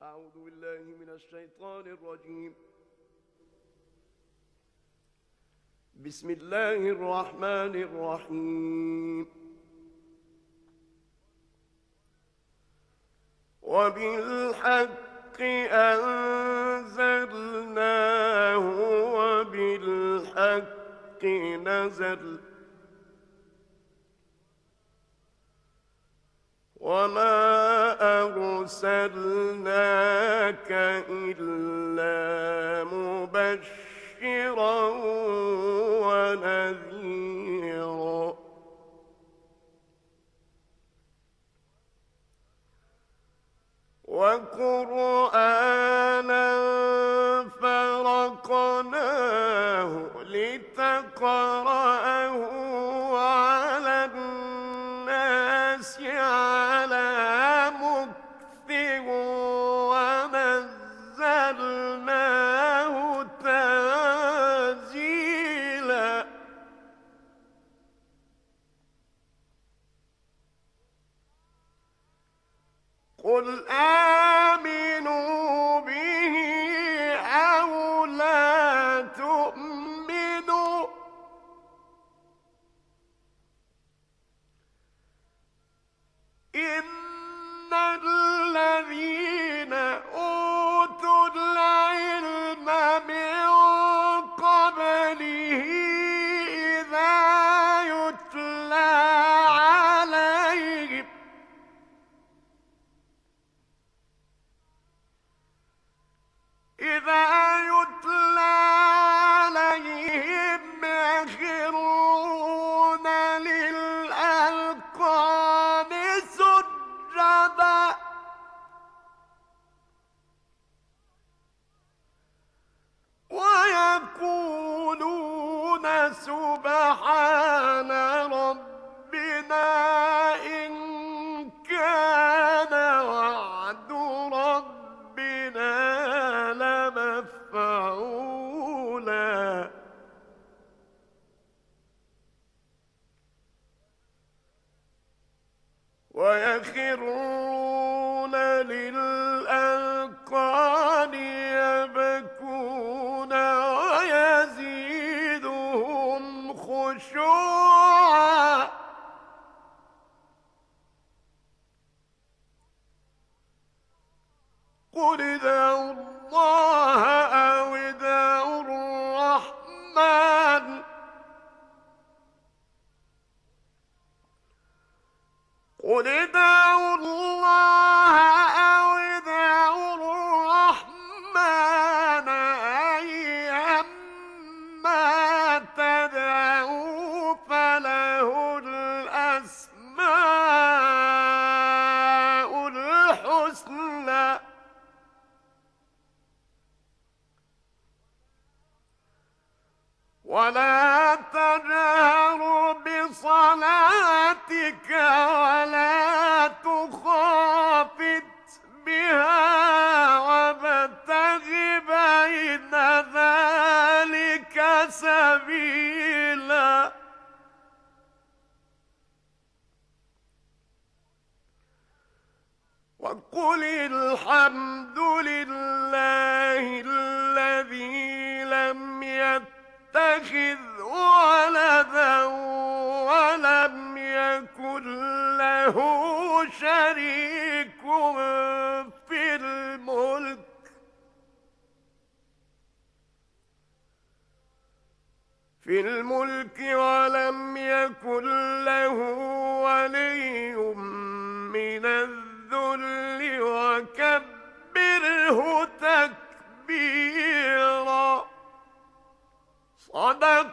أعوذ بالله من الشيطان الرجيم. بسم الله الرحمن الرحيم. وبالحق أنزلناه وبالحق نزل وما أرسلناك إلا مبشرا ونذيرا وقرآنا فرقناه لتقرأه على الناس على مكث ونزلناه تنزيلا. قل آمنوا به أو لا تؤمنوا إن الذين أوتوا العلم من قبله إذا يتلى عليهم يخرون للأذقان سجدا ويقولون سبحان ربنا إن كان وعد ربنا لمفعولا. ويخرون للأذقان يبكون ويزيدهم خشوعا. قل ادعوا الله أو ادعوا الرحمن قل ادعوا الله أو ادعوا الرحمن أيما تدعوا فله الأسماء الحسنى ولا تجهر بصلاتك ولا تخافت بها وابتغ بين ذلك سبيلا. وقل الحمد لله الذي لم يتخذ ولدا ولم يكن له شريك في الملك ولم يكن له ولي من الذل وكبره تكبيرا. صدق